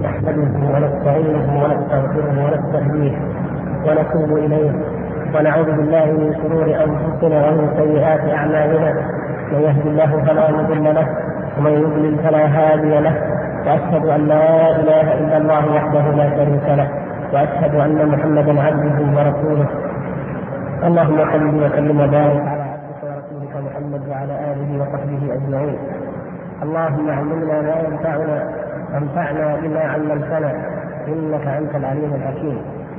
نحمده ونستعينه ونستغفره ونستهديه ونتوب إليه ونعوذ بالله من شرور أنفسنا ومن سيئات أعمالنا. من يهد الله فلا مضل له ومن يضلل فلا هادي له، وأشهد أن لا إله إلا الله وحده لا شريك له، وأشهد أن محمدا عبده ورسوله. اللهم صل وسلم وبارك على عبدك ورسولك محمد وعلى آله وصحبه أجمعين. اللهم علمنا ما ينفعنا وانفعنا بما علمتنا إنك أنت العليم الحكيم.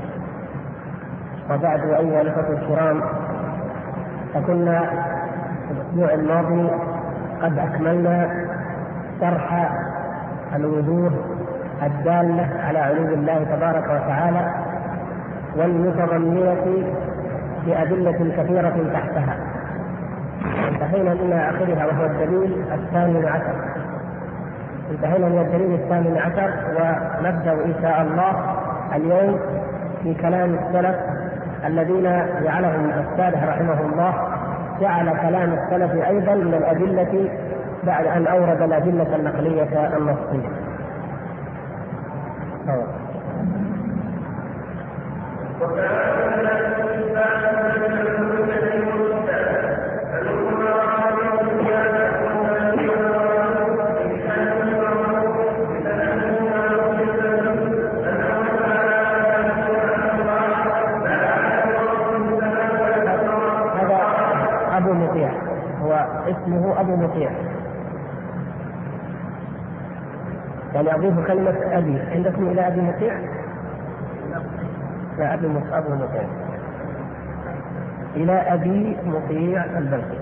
وبعد أيها الأخوة الكرام، فكنا في الأسبوع الماضي قد أكملنا شرح الوجوه الدالة على علو الله تبارك وتعالى والمتضمنة بأدلة كثيرة تحتها. انتهينا من آخرها وهو الدليل الثامن عشر. انتهينا من الدليل الثامن عشر، ونبدأ إن شاء الله اليوم في كلام السلف الذين جعلهم السالح رحمه الله جعل كلام السلف أيضا من الأدلة بعد أن أورد الأدلة النقلية النصية. اسمه أبو مطيع، يعني أضيف كلمة أبي. عندكم إلى أبي مطيع؟ لا، أبو مطيع إلى أبي مطيع البلخي.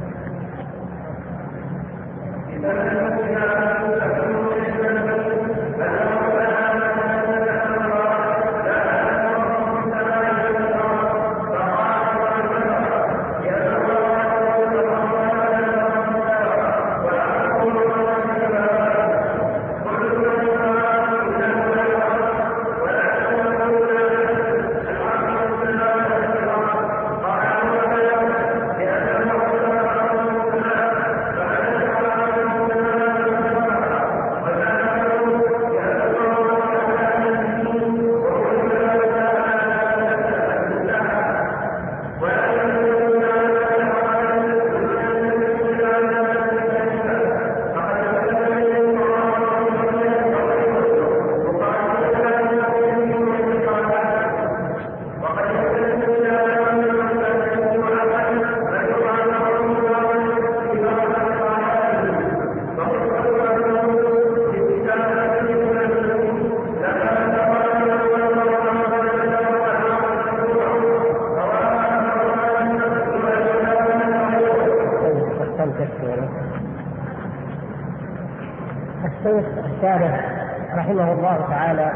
الشيخ الشارح رحمه الله تعالى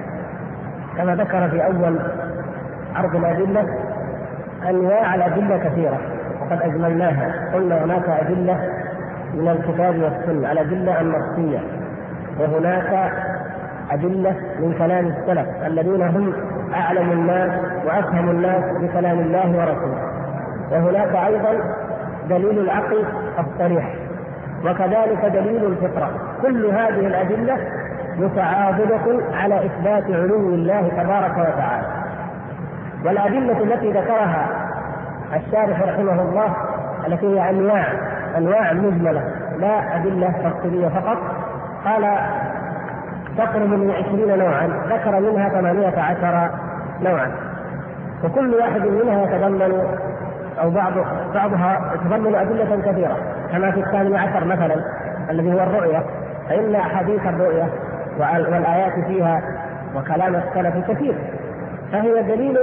كما ذكر في أول عرض الأدلة أنواع الأدلة كثيرة وقد أجملناها. قلنا هناك أدلة من الكتاب والسنة، الأدلة النصية، وهناك أدلة من كلام السلف الذين هم أعلم الناس وأفهم الناس بكلام الله ورسوله، وهناك أيضا دليل العقل الصريح، وكذلك دليل الفطرة. كل هذه الأدلة متعاضدة على إثبات علو الله تبارك وتعالى. والأدلة التي ذكرها الشارح رحمه الله التي هي أنواع مجملة لا أدلة تفصيلية فقط، قال تقرب من 20 نوعا، ذكر منها 18 نوعا، وكل واحد منها يتضمن أو بعضها يتضمن أدلة كثيرة، كما في 18 مثلا الذي هو الرؤية، فإن أحاديث الرؤية والآيات فيها وكلام السلف كثير، فهي دليل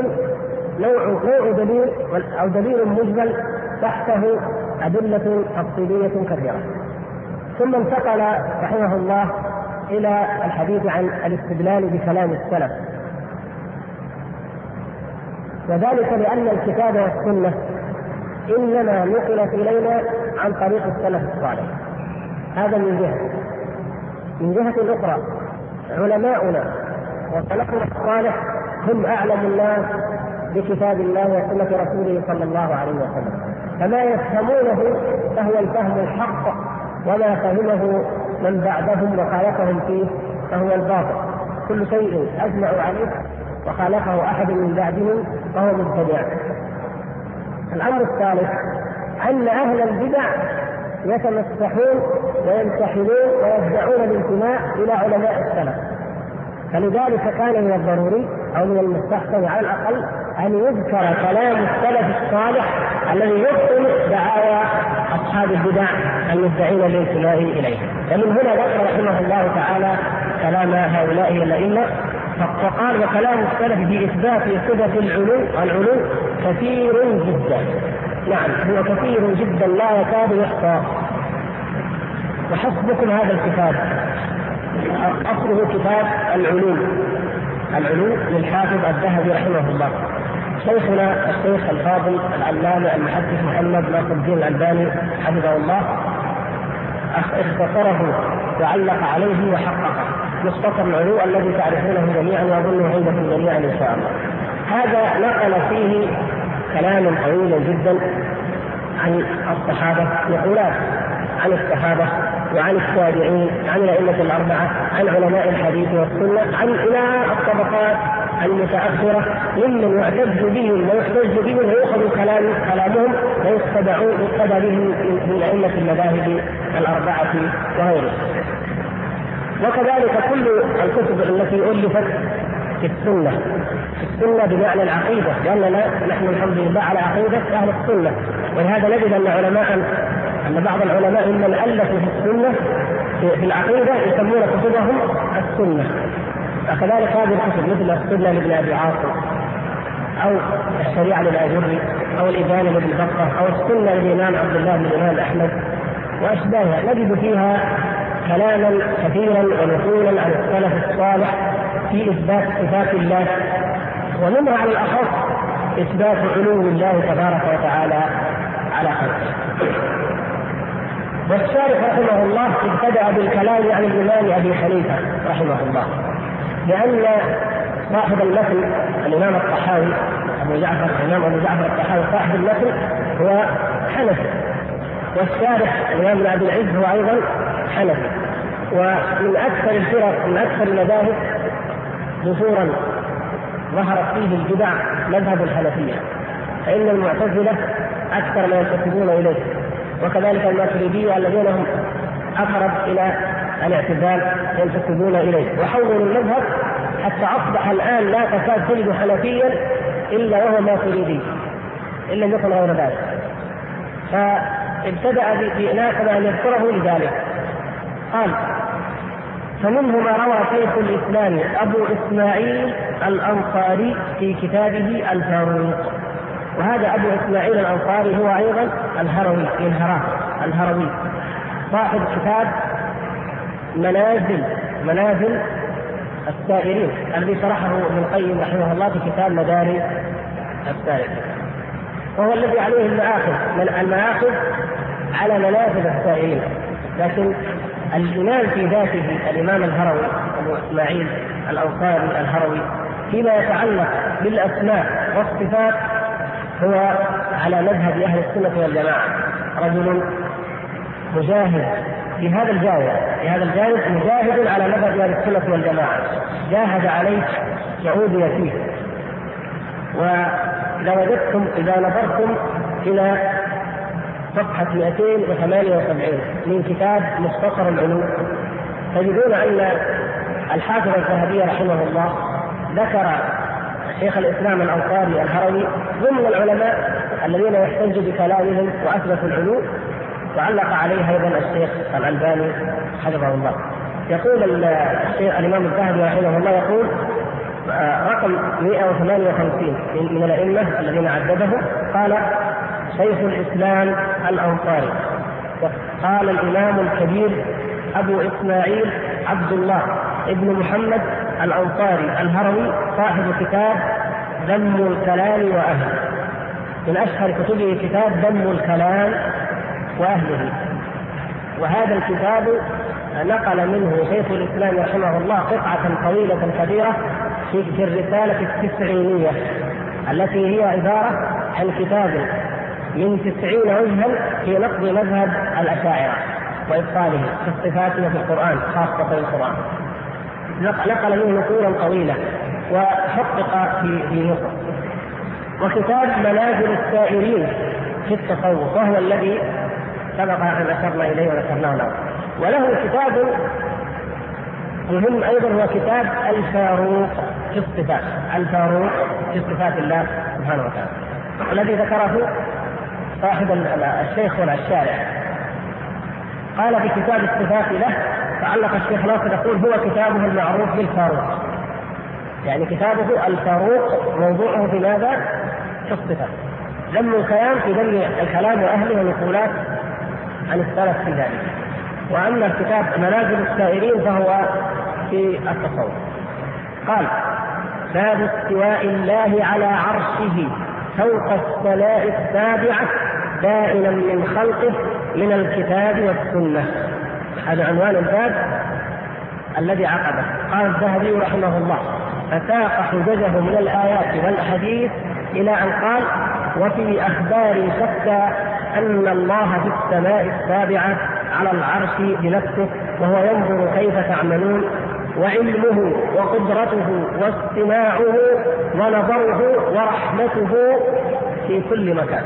نوع دليل أو دليل مجمل تحته أدلة تفصيلية كثيرة. ثم انتقل رحمه الله إلى الحديث عن الاستدلال بكلام السلف، وذلك لأن الكتاب والسنة إنما نقلت إلينا عن طريق السلف الصالح. هذا من جهة أخرى علماؤنا وسلفنا الصالح هم أعلم الناس بكتاب الله وسنة رسوله صلى الله عليه وسلم، فما يفهمونه فهو الفهم الحق، وما فهمه من بعدهم وخالفهم فيه فهو الباطل. وكل شيء أجمعوا عليه وخالفه أحد من بعدهم فهو مبتدع. الأمر الثالث أن أهل البدع يتمسحون ويمتحنون ويدعون الانتماء إلى علماء السلف، فلذلك كان من الضروري أو من المستحسن على الأقل أن يذكر كلام السلف الصالح الذي يبطل دعاوى أصحاب البدع المدعين الانتماء إليه. ومن هنا ذكر رحمه الله تعالى كلام هؤلاء الأئمة فقال: وكلام السلف في إثبات صفة العلو كثير جدا. نعم، هو كثير جدا لا يكاد يحصى. وحسبكم هذا الكتاب، أصله كتاب العلو للحافظ الذهبي رحمه الله. شيخنا الشيخ الفاضل العلامة المحدث محمد ناصر الدين الألباني حفظه الله اختصره وعلق عليه وحققه، مختصر العلو الذي تعرفونه جميعا وأظنه عندكم جميعا إن شاء الله. هذا نقل فيه كلاما طويلا جدا عن الصحابة، نقولات عن الصحابة وعن التابعين، عن الأئمة الأربعة، عن علماء الحديث والسنة، عن إلى الطبقات المتأخرة ممن يعتز بهم ويحتج بهم ويؤخذ كلامهم ويقتدى بهم من أئمة المذاهب الأربعة وغيرهم. وكذلك كل الكتب التي ألفت في السنة بمعنى العقيدة، لأننا نحن الحمد لله على عقيدة أهل السنة، ولهذا نجد أن بعض العلماء ممن ألفوا في السنة في العقيدة يسمون كتبهم السنة. وكذلك هذه الكتب مثل السنة لابن أبي عاصم، أو الشريعة للآجري، أو الإبانة لابن بطة، أو السنة للإمام عبد الله بن الإمام أحمد وأشباهها، نجد فيها كلاما كثيرا ونقولا عن السلف الصالح في إثبات صفات الله، ومنها على الأخص إثبات علو الله تبارك وتعالى على خلقه. والشارح رحمه الله ابتدأ بالكلام عن الإمام أبي حنيفة رحمه الله، لأن صاحب المتن الإمام الطحاوي الإمام أبو جعفر الطحاوي صاحب المتن هو حنفي، والشارح الإمام ابن أبي العز هو أيضا حنفي. ومن أكثر الفرق من أكثر المذاهب ظهورا ظهرت فيه البدع مذهب الحنفية، فإن المعتزلة أكثر ما ينتسبون إليه، وكذلك الماتريدية الذين هم أقرب إلى الاعتزال ينتسبون إليه، وحولوا المذهب حتى أصبح الآن لا تكاد تجد حنفيا إلا وهو ماتريدي إن لم يكن غير ذلك. فابتدأ بناقض أن يذكره لذلك، قال: فمنه ما روى شيخ الإسلام أبو إسماعيل الأنصاري في كتابه الفاروق. وهذا أبو إسماعيل الأنصاري هو أيضا الهروي صاحب كتاب منازل السائرين الذي شرحه ابن القيم رحمه الله في كتاب مدارج السائرين، وهو الذي عليه المآخذ على منازل السائرين. لكن الإمام في ذاته الإمام الهروي أبو إسماعيل الأنصاري الهروي فيما يتعلق بالأسماء والصفات هو على مذهب أهل السنة والجماعة، رجل مجاهد في هذا الجانب مجاهد على مذهب أهل السنة والجماعة، جاهد عليه يعود فيه. إذا نظرتم إلى صفحة 278 من كتاب مختصر العلوم تجدون أن الحافظ الذهبي رحمه الله ذكر شيخ الإسلام الأنصاري الهروي ضمن العلماء الذين يحتج بكلامهم وأثبتوا العلو، وعلق عليه أيضا الشيخ الألباني حفظه الله. يقول الشيخ الإمام الذهبي رحمه الله يقول رقم 158 من الأئمة الذين عددهم، قال: شيخ الإسلام الأنصاري. قال الإمام الكبير أبو إسماعيل عبد الله ابن محمد الأنصاري الهروي صاحب كتاب ذم الكلام وأهله، من أشهر كتبه كتاب ذم الكلام وأهله. وهذا الكتاب نقل منه شيخ الإسلام رحمه الله قطعة طويلة كبيرة في الرسالة التسعينية التي هي عبارة عن كتاب من 90 وجها في نقد مذهب الأشاعرة وإبطاله في الصفات وفي القرآن خاصة القرآن. نقل منه نقولا طويلة وحقق في مصر. وكتاب منازل السائرين في التصوف، وهو الذي سبق أن أشرنا إليه وذكرناه له. وله كتاب مهم أيضا، هو كتاب الفاروق في الصفات، الفاروق في صفات الله سبحانه وتعالى، الذي ذكره صاحب الشيخ والشارع. قال في كتاب الصفات له، تعلق الشيخ ناصر يقول هو كتابه المعروف بالفاروق، يعني كتابه الفاروق موضوعه في ماذا؟ في الصفات، ذم الكلام في ذم الكلام وأهله ونقولات عن السلف في ذلك. وأما الكتاب منازل السائرين فهو في التصوف. قال: باب استواء الله على عرشه فوق السماء السابعة بائنا من خلقه من الكتاب والسنة. هذا عنوان الباب الذي عقبه. قال الذهبي رحمه الله: فساق حججه من الآيات والأحاديث إلى أن قال: وفي أخبار شتى أن الله في السماء السابعة على العرش بنفسه وهو ينظر كيف تعملون، وعلمه وقدرته واستماعه ونظره ورحمته في كل مكان.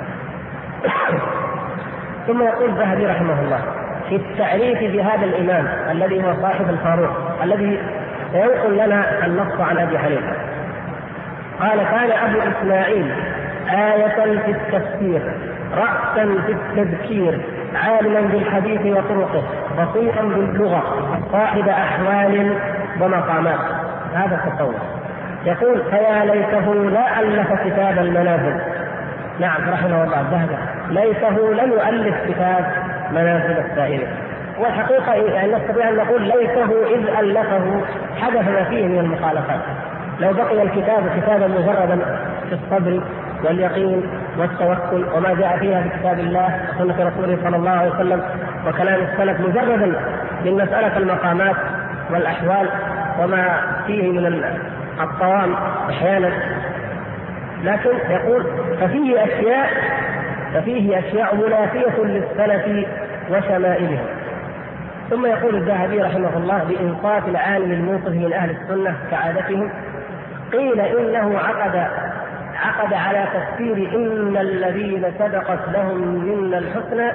ثم يقول الذهبي رحمه الله في التعريف بهذا الإمام الذي هو صاحب الفاروق الذي سينقل لنا النص عن أبي حنيفة، قال: كان أبو إسماعيل آية في التفسير، رأسا في التذكير، عالما بالحديث وطرقه، بسيطا باللغة، صاحب أحوال ومقامات. هذا التصور. يقول: فيا ليته لا ألف كتاب المنازل. نعم رحمه الله الذهبي، ليته لم يؤلف كتاب منازل السائرين. والحقيقة يعني نستطيع أن نقول ليته إذ ألفه حدث ما فيه من المخالفات. لو بقي الكتاب كتابا مجردا في الصبر واليقين والتوكل وما جاء فيها في كتاب الله وسنة رسوله صلى الله عليه وسلم وكلام السلف مجردا من مسألة المقامات والأحوال وما فيه من الطوام أحيانا، لكن يقول ففيه أشياء منافية للسلف وشمائلهم. ثم يقول الذهبي رحمه الله بإنصاف العالم الموقف من أهل السنة كعادتهم: قيل إنه عقد على تفسير إن الذين سبقت لهم منا الحسنى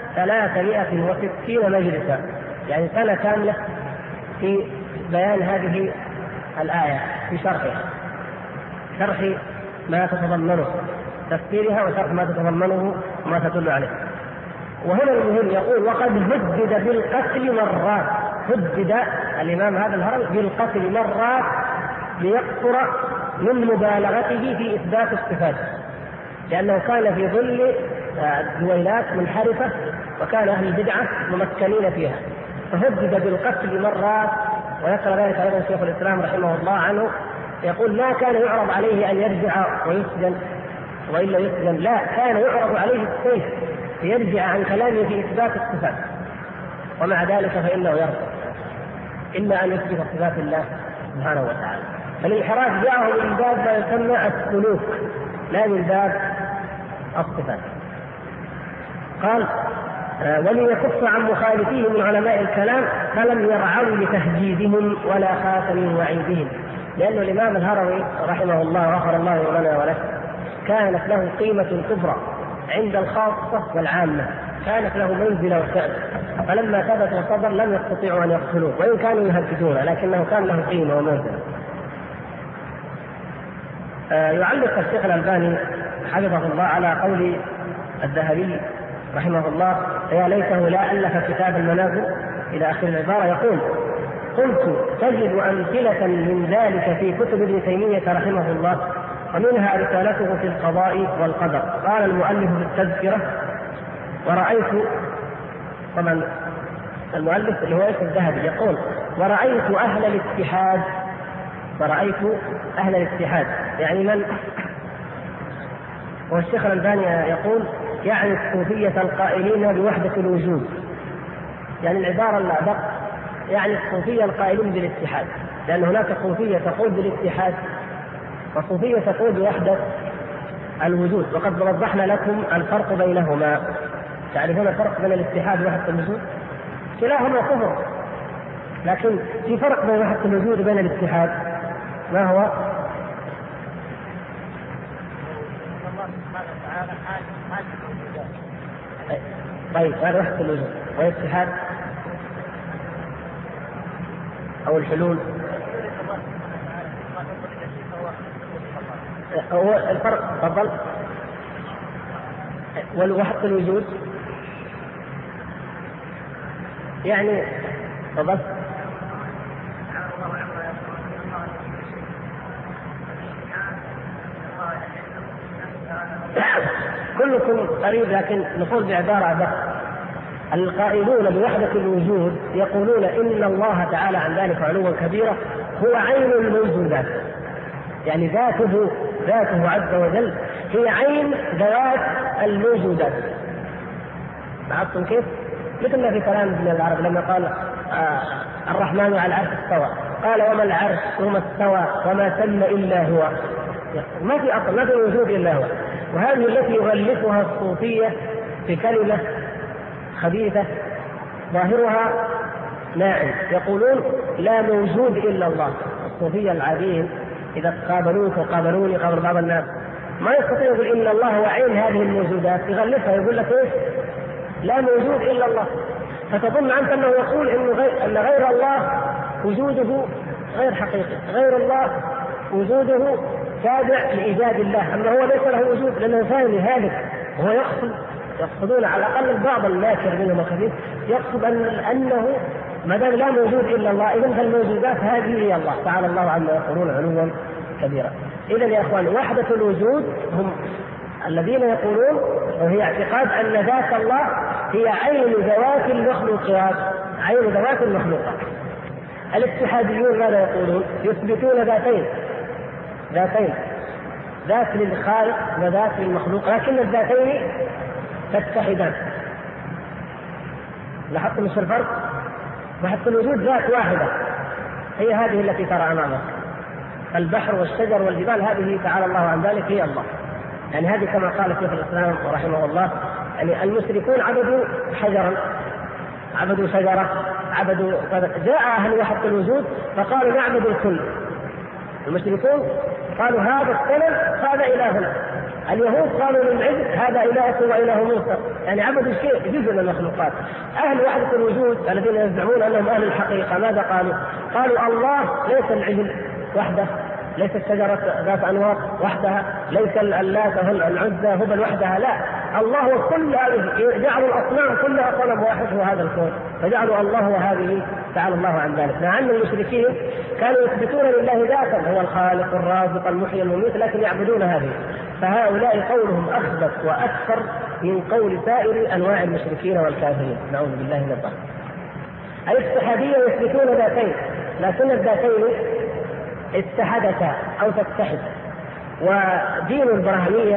360 مجلسا، يعني سنة كاملة في بيان هذه الآية، في شرح ما تتضمنه، تفسيرها وشرح ما تتضمنه وما تدل عليه. وهنا المهم يقول: وقد هدد بالقتل مرات، هدد الإمام هذا الهرم بالقتل مرات ليقصر من مبالغته في إثبات الصفات، لأنه كان في ظل دويلات منحرفة وكان أهل البدعة ممكنين فيها، فهدد بالقتل مرات. وذكر ذلك أيضا شيخ الإسلام رحمه الله عنه، يقول: ما كان يعرض عليه أن يرجع ويسجن وإلا يسجن، لا، كان يعرض عليه السيف ليرجع عن كلامه في إثبات الصفات، ومع ذلك فإنه يرفض إلا أن يثبت صفات الله سبحانه وتعالى. فالانحراف جاءه من باب ما يسمى السلوك لا من باب الصفات. قال: وليكف عن مخالفيه من علماء الكلام فلم يرعوا لتهجيدهم ولا خافوا من وعيدهم، لأن الإمام الهروي رحمه الله غفر الله لنا ولك كانت له قيمة كبرى عند الخاصة والعامة، كانت له منزلة وشأن، فلما ثبت وصدر لم يستطيعوا أن يقتلوه وإن كانوا يهددونه، لكنه كان له قيمة ومنزلة. يعلق الشيخ الألباني حفظه الله على قول الذهبي رحمه الله: يا ليته لا ألف كتاب المنازل إلى آخر العبارة. يقول: قلت: تجد أمثلة من ذلك في كتب ابن تيمية رحمه الله، ومنها رسالته في القضاء والقدر. قال المؤلف في التذكرة: ورأيت، طبعا المؤلف اللي هو الذهبي يقول: ورأيت أهل الاتحاد، يعني من؟ والشيخ الألباني يقول: يعني الصوفية القائلين بوحدة الوجود، يعني العبارة الأدق يعني الصوفية القائلين بالاتحاد، لأن هناك صوفية تقول بالاتحاد وصوفية تقول بوحدة الوجود، وقد وضحنا لكم الفرق بينهما. تعرفون الفرق بين الاتحاد ووحدة الوجود؟ كلاهما كفر، لكن في فرق بين وحدة الوجود وبين الاتحاد. ما هو؟ الله سبحانه وتعالى حال طيب هذا وحدة الوجود، والاتحاد أو الحلول هو الفرق. تفضل. والوحدة الوجود يعني تفضل. كلكم قريب لكن نقول بعبارة بس. القائلون بوحدة الوجود يقولون إن الله تعالى عن ذلك علوا كبيرا هو عين الموجودات، يعني ذاته عز وجل هي عين ذوات الموجودات. لاحظتم كيف؟ مثل ما في كلام ابن العرب لما قال الرحمن على العرش استوى، قال وما العرش وما استوى وما تم إلا هو. ما في أصل، ما في وجود إلا هو. وهذه التي يغلفها الصوفية في كلمة خبيثة ظاهرها ناعم، يقولون لا موجود إلا الله. الصوفية العاديين إذا قابلوك وقابلوني قابل بعض الناس ما يستطيع يقول إن الله هو عين هذه الموجودات، يغلفها يقول لك إيش؟ لا موجود إلا الله. فتظن أنت أنه يقول أن غير الله وجوده غير حقيقي، غير الله وجوده تابع لإيجاد الله، أما هو ليس له وجود لأنه ثاني هالك. وهو يقصدون على الأقل البعض الناكر منهم الخبيث يقصد أنه ما دام لا موجود إلا الله إذن فالموجودات هذه هي الله تعالى الله عما يقولون علوا كبيرا. إذن يا أخوان وحدة الوجود هم الذين يقولون وهي اعتقاد أن ذات الله هي عين ذوات المخلوقات، عين ذوات المخلوقات. الاتحاديون ماذا يقولون؟ يثبتون ذاتين، ذات للخالق وذات للمخلوق، لكن الذاتين تتحدان. لاحظتم ايش الفرق؟ وحتى الوجود ذات واحدة هي هذه التي ترى أمامك، البحر والشجر والجبال هذه تعالى الله عن ذلك هي الله. يعني هذه كما قال شيخ الإسلام رحمه الله، يعني المشركون عبدوا حجرا، عبدوا شجرة، عبدوا جاء أهل وحدة الوجود فقالوا نعبد الكل. المشركون قالوا هذا الصنم هذا إلهنا، اليهود قالوا للعجل هذا إلهكم وإله موسى، يعني عبدوا شيء جزء من المخلوقات. أهل وحدة الوجود الذين يزعمون أنهم أهل الحقيقة ماذا قالوا؟ قالوا الله ليس العجل وحده، ليس الشجرة ذات أنواط وحدها، ليس اللات العزى هبل وحدها، لا، الله هو كل هذه. جعلوا الأصنام كلها صنم واحد هو هذا الكون، فجعلوا الله وهذه تعالى الله عن ذلك. مع أن المشركين كانوا يثبتون لله ذاتا هو الخالق الرازق المحيي المميت، لكن يعبدون هذه. فهؤلاء قولهم أخبث وأكثر من قول سائر أنواع المشركين والكافرين، نعوذ بالله من الضلال. الاتحادية يثبتون ذاتين، لكن الذاتين اتحدتا أو تتحد. ودين البراهيمية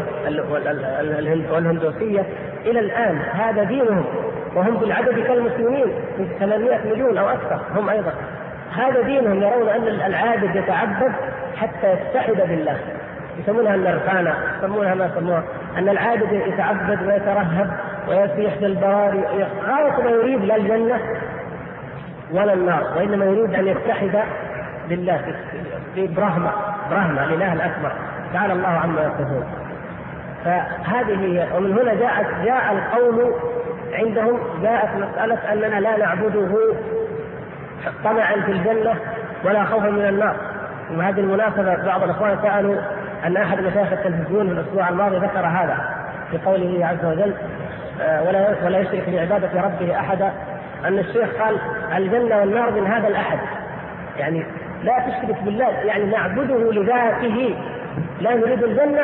والهندوسية إلى الآن هذا دينهم، وهم بالعدد كالمسلمين 800 مليون أو أكثر هم أيضا. هذا دينهم، يرون أن العابد يتعبد حتى يتحد بالله، يسمونها النرفانة، يسمونها ما يسموها أن العابد يتعبد ويترهب ويسيح في البواري، غاية ما يريد لا الجنة ولا النار، وإنما يريد أن يتحد بالله في برهمة الإله الأكبر تعالى الله عما يصفون. فهذه هي. ومن هنا جاء القول عندهم، جاءت مسألة أننا لا نعبده طمعا في الجنة ولا خوفا من النار. وهذه المناسبة بعض الأخوان سألوا أن أحد مشايخ التلفزيون في الأسبوع الماضي ذكر هذا في قوله عز وجل ولا يشرك بعبادة ربه أحدا، أن الشيخ قال الجنة والنار من هذا الأحد، يعني لا تشرك بالله، يعني نعبده لذاته، لا نريد الجنة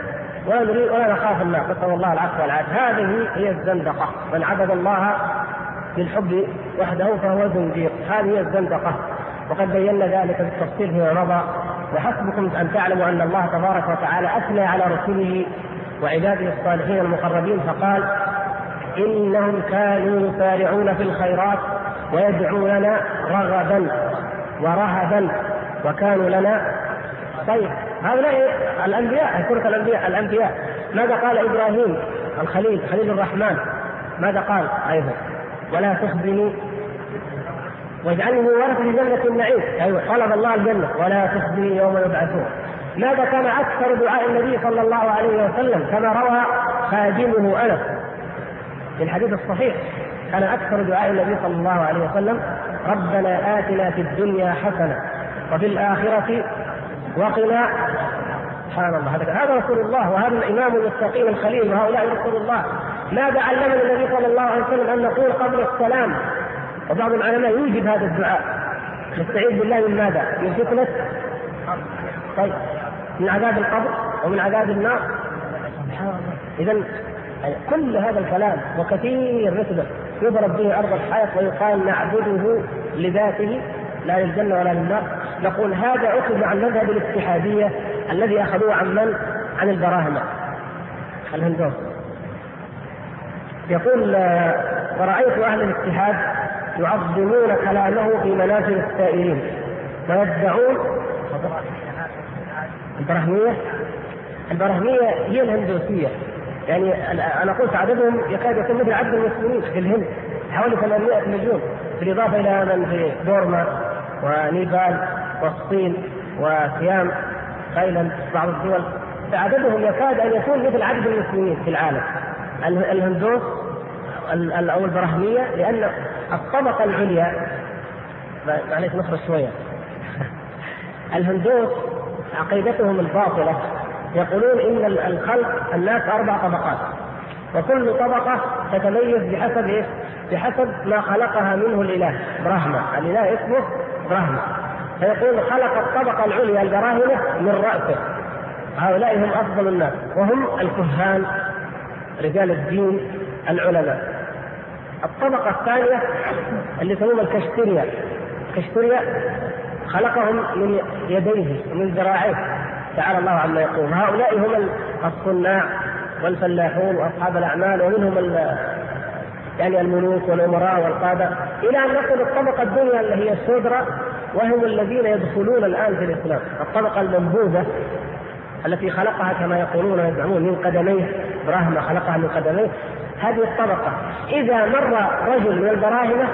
ولا نخاف النار، نسأل الله العفو والعافية. هذه هي الزندقة، من عبد الله بالحب وحده فهو زنديق، هذه هي الزندقة، وقد بينا ذلك بالتفصيل فيما مضى. وحسبكم أن تعلموا أن الله تبارك وتعالى أثنى على رسله وعباده الصالحين المقربين فقال إنهم كانوا يسارعون في الخيرات ويدعوننا رغبا ورهبا وكانوا لنا طيب. هؤلاء الأنبياء، سورة الأنبياء ماذا قال إبراهيم خليل الرحمن؟ ماذا قال أيضا؟ ولا تخزني واجعلني ورثة جنة النعيم، أيوة طلب الله الجنة ولا تخزني يوم يبعثون. ماذا كان أكثر دعاء النبي صلى الله عليه وسلم كما روى خادمه أنس في الحديث الصحيح؟ كان أكثر دعاء النبي صلى الله عليه وسلم ربنا آتنا في الدنيا حسنة وفي الآخرة وقنا. سبحان الله، هذا رسول الله، وهذا الإمام المتقين الخليل، وهؤلاء رسول الله. ماذا علمنا النبي صلى الله عليه وسلم؟ أن نقول قبل السلام. وبعض العلماء يوجب هذا الدعاء، نستعيذ بالله من ماذا؟ من فتنة، طيب، من عذاب القبر ومن عذاب النار. سبحان الله. إذن كل هذا الكلام وكثير مثله يضرب به أرض الحائط ويقال نعبده لذاته لا للجنة ولا للنار. نقول هذا أخذ عن مذهب الاتحادية الذي أخذوه عن من؟ عن البراهمة الهندوس. يقول ورأيت أهل الاتحاد يعظمون كلامه في منازل السائرين ويدعون البراهمية هي الهندوسية. يعني أنا قلت عددهم يكاد يكون مثل عدد المسلمين في الهند، حوالي 800 مليون، بالإضافة إلى من في بورما ونيبال والصين وسيام تايلاند بعض الدول، فعددهم يكاد أن يكون مثل عدد المسلمين في العالم. الهندوس أو البراهمية، لأن الطبقة العليا، معليش نخرج شوية، الهندوس عقيدتهم الباطلة يقولون إن الخلق الناس 4 طبقات، وكل طبقة تتميز بحسب إيه؟ بحسب ما خلقها منه الإله براهما. الإله اسمه براهما، فيقول خلق الطبقة العليا البراهمة من رأسه، هؤلاء هم أفضل الناس، وهم الكهان رجال الدين العلماء. الطبقة الثانية اللي يسمونها الكشتريا خلقهم من يديه ومن ذراعيه تعالى الله عما يقول. هؤلاء هم الصناع والفلاحون وأصحاب الأعمال، ومنهم يعني الملوك والأمراء والقادة، إلى أن نصل الطبقة الدنيا اللي هي الشودرة، وهم الذين يدخلون الآن في الإسلام. الطبقة المنبوذة التي خلقها كما يقولون ويزعمون من قدميه، براهمة خلقها من قدميه. هذه الطبقة إذا مر رجل من البراهمة،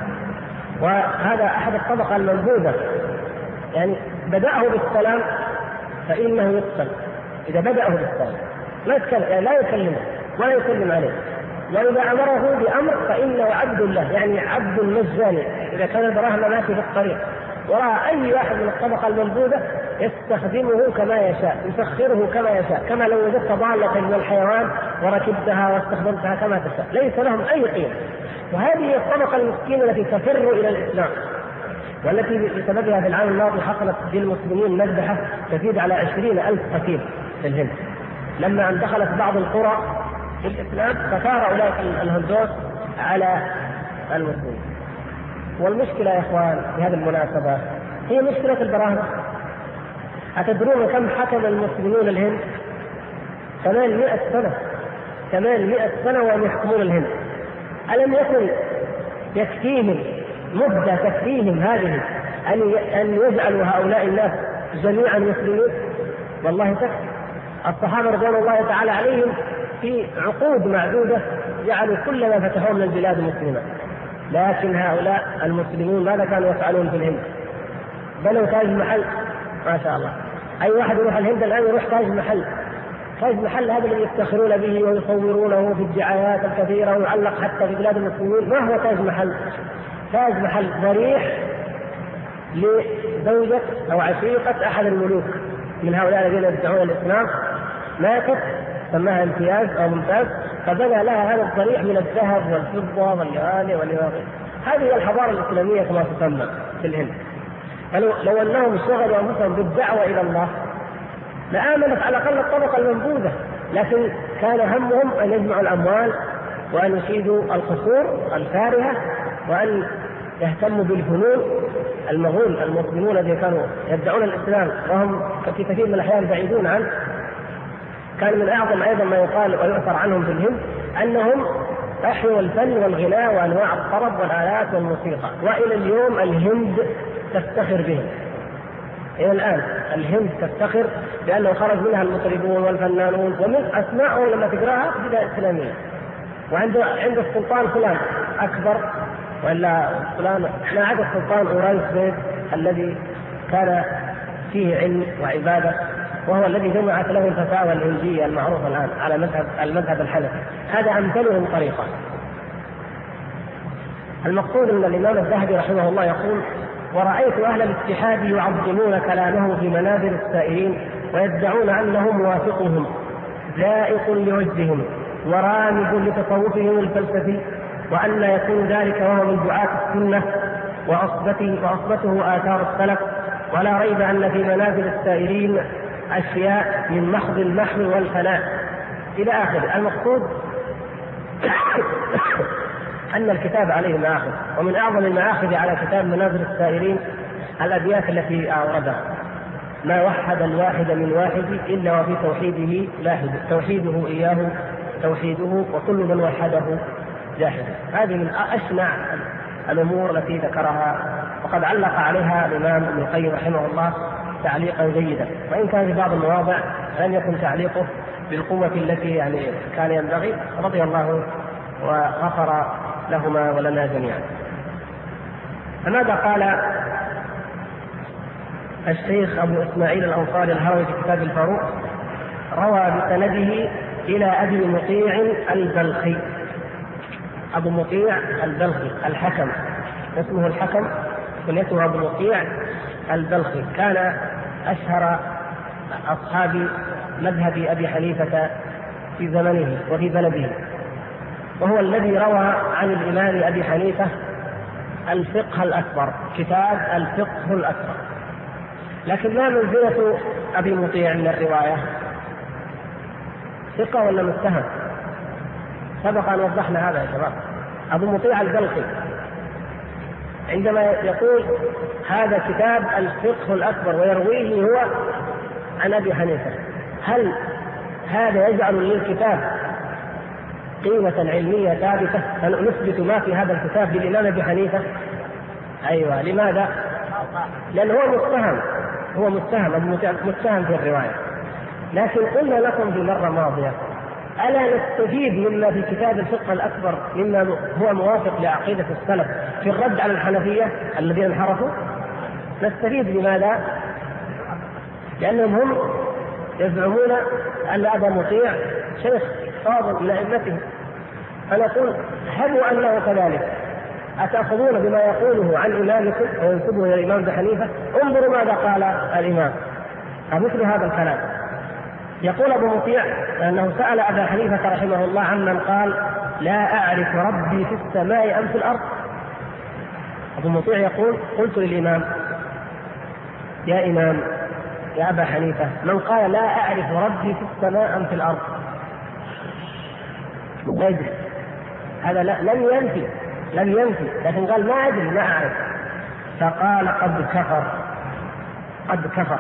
وهذا أحد الطبقة المنبوذة، يعني بدأه بالسلام فإنه يقتل. إذا بدأه بالسلام لا يكلمه ولا يسلم عليه، وإذا أمره بأمر فإنه عبد الله، يعني عبد مجاني. إذا كان البراهمة ماشي في الطريق ورأى أي واحد من الطبقة المنبوذة يستخدمه كما يشاء، يسخره كما يشاء، كما لو وجدت ضالة من الحيوان وركبتها واستخدمتها كما تشاء، ليس لهم أي قيمة. وهذه الطبقة المسكينة التي تفر إلى الإسلام، والتي بسببها في العام الماضي حصلت للمسلمين مذبحة تزيد على 20,000 قتيل في الهند، لما أن دخلت بعض القرى في الإسلام فثار أولئك الهندوس على المسلمين. والمشكلة يا إخوان بهذه المناسبة هي مشكلة البراهمة. أتدرون كم حكم المسلمون الهند؟ 800 سنة، 800 سنة وهم يحكمون الهند. ألم يكن يكفيهم مدة تكفيهم هذه أن يجعلوا هؤلاء الناس جميعا مسلمين؟ والله تكفي. الصحابة رضوان الله تعالى عليهم في عقود معدودة جعلوا كل ما فتحوه من البلاد مسلمة. لكن هؤلاء المسلمون ماذا كانوا يفعلون في الهند؟ بنوا تاج محل، ما شاء الله. أي واحد يروح الهند الآن يروح تاج محل. تاج محل هذا الذي يفتخرون به ويصورونه في الدعايات الكثيرة ويعلق حتى في بلاد المسلمين. ما هو تاج محل؟ تاج محل ضريح لزوجة أو عشيقة أحد الملوك من هؤلاء الذين يدعون الإسلام، ماتت سماها امتياز أو ممتاز، فبنى لها هذا الضريح من الذهب والفضة واليواني واليواقيت. هذه هي الحضارة الإسلامية كما تسمى في الهند. لو أنهم شغلوا أنفسهم بالدعوة إلى الله لآمنت على الأقل الطبقة المنبوذة، لكن كان همهم أن يجمعوا الأموال وأن يشيدوا القصور الفارهة وأن يهتموا بالفنون. المغول المسلمون الذين كانوا يدعون الإسلام وهم في كثير من الأحيان بعيدون عنه، كان من أعظم أيضا ما يقال ويؤثر عنهم في الهند أنهم أحيوا الفن والغناء وأنواع الطرب والآلات والموسيقى، وإلى اليوم الهند تفتخر بهم. إلى الآن الهند تفتخر بأنه خرج منها المطربون والفنانون، ومن أسمائهم لما تقرأها بداية إسلامية. وعند السلطان فلان أكبر وإلا فلان ما عدا السلطان أورانس بيت الذي كان فيه علم وعبادة، وهو الذي جمعت له الفتاوى الهندية المعروفة الآن على المذهب الحنفي. هذا أمثلهم طريقة. المقصود أن الإمام الذهبي رحمه الله يقول: ورأيت أهل الاجتهاد يعظمون كلامه في منابر السائرين ويدعون أنه موافقهم ذائق لوجههم ورامز لتصوفهم الفلسفي، وأن لا يكون ذلك وهو من دعاة السنة وأصبته آثار السلف، ولا ريب أن في منازل السائرين أشياء من محض المحو والفناء إلى آخر. المقصود أن الكتاب عليه مآخذ، ومن أعظم المآخذ على كتاب منازل السائرين الأبيات التي أوردها: ما وحد الواحد من واحد إلا وفي توحيده لاحد، توحيده إياه توحيده وكل من وحده جاحد. هذه من أشنع الأمور التي ذكرها، وقد علق عليها الإمام ابن القيم رحمه الله تعليقا جيدا، وإن كان في بعض المواضع لم يكن تعليقه بالقوة التي كان ينبغي، رضي الله وغفر لهما ولنا جميعا. فماذا قال الشيخ أبو إسماعيل الأنصاري الهروي في كتاب الفاروق؟ روى بسنده إلى أبي مطيع البلخي. أبو مطيع البلخي الحكم، اسمه الحكم كنيته أبو مطيع البلخي، كان أشهر أصحاب مذهب أبي حنيفة في زمنه وفي بلده، وهو الذي روى عن الإمام أبي حنيفة الفقه الأكبر، كتاب الفقه الأكبر. لكن ما منزلة أبي مطيع من الرواية؟ ثقة ولا متهم؟ سبق أن وضحنا هذا يا شباب. أبو مطيع البلخي عندما يقول هذا كتاب الفقه الأكبر ويرويه هو عن أبي حنيفة، هل هذا يجعل للكتاب قيمة علمية ثابتة؟ هل نثبت ما في هذا الكتاب للإمام أبي حنيفة؟ أيوة. لماذا؟ لأنه هو متهم متهم في الرواية. لكن قلنا لكم في مرة ماضية: ألا نستفيد مما في كتاب الفقه الأكبر مما هو موافق لعقيدة السلف في الرد على الحنفية الذين انحرفوا؟ نستفيد. لماذا؟ لأنهم هم يزعمون أن أبا مطيع شيخ فاضل من أئمتهم، فنقول هبوا أنه كذلك. أتأخذون بما يقوله عن إمامكم وينسبه إلى الإمام أبي حنيفة؟ انظروا ماذا قال الإمام. مثل هذا الكلام يقول أبو مطيع أنه سأل أبا حنيفة رحمه الله عمن قال: لا أعرف ربي في السماء أم في الأرض. أبو مطيع يقول: قلت للإمام: يا إمام يا أبا حنيفة، من قال لا أعرف ربي في السماء أم في الأرض؟ لا يدري. هذا لم ينفي، لكن قال ما أدري ما أعرف. فقال: قد كفر.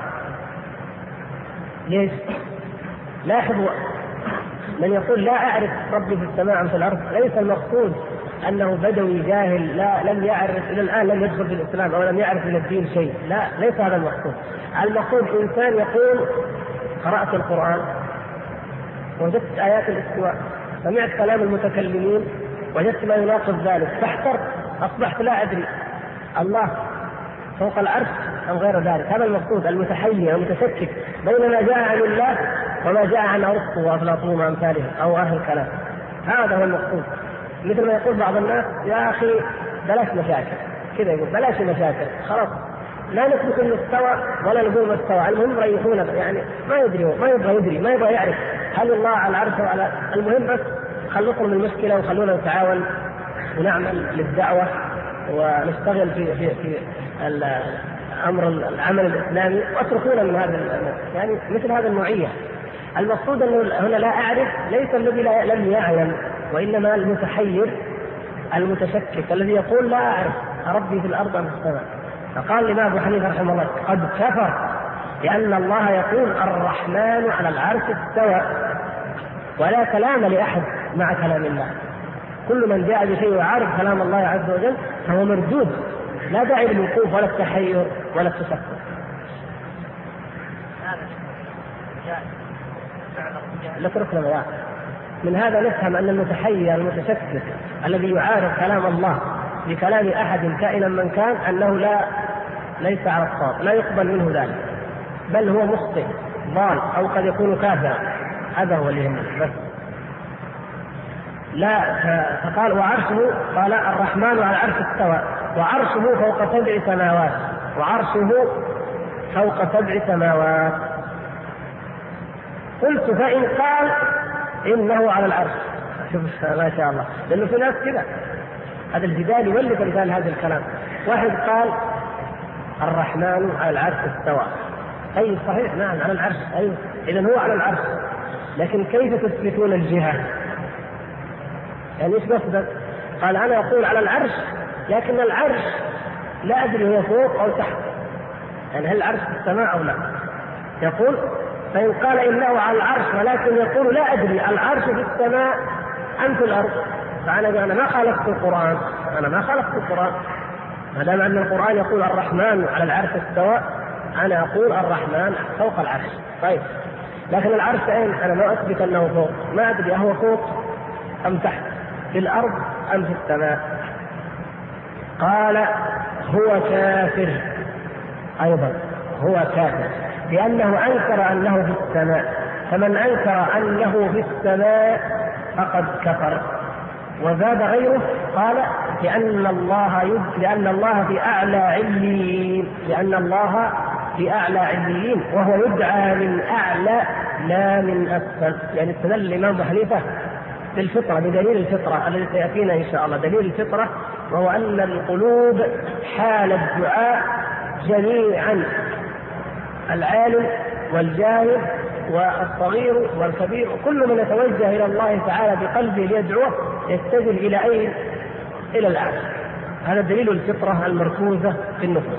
ليش؟ لاحظوا، من يقول لا أعرف ربي في السماء أم في الأرض ليس المقصود أنه بدوي جاهل لم يعرف إلى الآن، لم يدخل في الإسلام أو لم يعرف من الدين شيء، لا، ليس هذا المقصود. المقصود إنسان يقول: قرأت القرآن وجدت آيات الاستواء، سمعت كلام المتكلمين وجدت ما يناقض ذلك، فاحترت، أصبحت لا أدري الله فوق العرش أو غير ذلك. هذا المقصود، المتحير المتشكك بين ما جاء عن الله وما جاء عن أرسطو وأفلاطون وأمثالهم أو أهل الكلام. هذا هو المقصود. مثل ما يقول بعض الناس: يا أخي بلاش مشاكل، كذا يقول بلاش مشاكل، خلاص لا نثبت انه استوى ولا نقول ما استوى، المهم ريحونا، ما يبغى يعرف هل الله على العرش وعلى، المهم بس خلصنا من المشكله وخلونا نتعاون ونعمل للدعوه ونشتغل في الامر العمل الاسلامي، واتركونا من هذا مثل هذا النوعيه. المقصود انه هنا لا اعرف ليس الذي لم يعلم، وانما المتحير المتشكك الذي يقول لا اعرف ربي في الارض ام في السماء. فقال الإمام أبو حنيفة رحمه الله: قد كفر، لأن الله يقول الرحمن على العرش استوى، ولا كلام لأحد مع كلام الله. كل من جاء بشيء يعارض كلام الله عز وجل فهو مردود، لا داعي للوقوف ولا التحير ولا التشكك. من هذا نفهم أن المتحير المتشكك الذي يعارض كلام الله بكلام أحد كائنا من كان أنه ليس على الصواب، لا يقبل منه ذلك، بل هو مخطئ ضال أو قد يكون كافرا. هذا هو اللي يهمنا بس. لا فقال وعرشه، قال الرحمن على العرش استوى وعرشه فوق 7 سماوات، وعرشه فوق 7 سماوات. قلت فإن قال إنه على العرش، شوف ما شاء الله، لأنه في ناس كذا، هذا الجدال يولد مثال هذا الكلام. واحد قال الرحمن على العرش استوى، أي صحيح نعم على العرش، أيوه إذن هو على العرش، لكن كيف تثبتون الجهة؟ يعني ايش قصدك؟ قال انا اقول على العرش، لكن العرش لا ادري هو فوق او تحت، يعني هل العرش في السماء او لا؟ يقول فان قال انه على العرش ولكن يقول لا ادري العرش في السماء ام في الارض، فانا ما خالفت القران، انا ما خالفت القران، ما دام ان القران يقول الرحمن على العرش استوى، انا اقول الرحمن فوق العرش. طيب لكن العرش اين؟ انا ما اثبت انه فوق، ما ادري اهو فوق ام تحت، في الأرض أم في السماء؟ قال هو كافر، أيضا هو كافر، لأنه أنكر أنه في السماء، فمن أنكر أنه في السماء فقد كفر. وزاد غيره قال لأن الله في أعلى عليين، لأن الله في أعلى عليين وهو يدعى من أعلى لا من أسفل. يعني استدل الإمام أبو حنيفة بالفطرة، بدليل الفطرة الذي سيأتينا إن شاء الله، دليل الفطرة وهو أن القلوب حال الدعاء جميعا، العالم والجاهل والصغير والكبير، كل من يتوجه إلى الله تعالى بقلبه ليدعوه يتجه إلى أين؟ إلى الأعلى. هذا دليل الفطرة المركوزة في النفوس.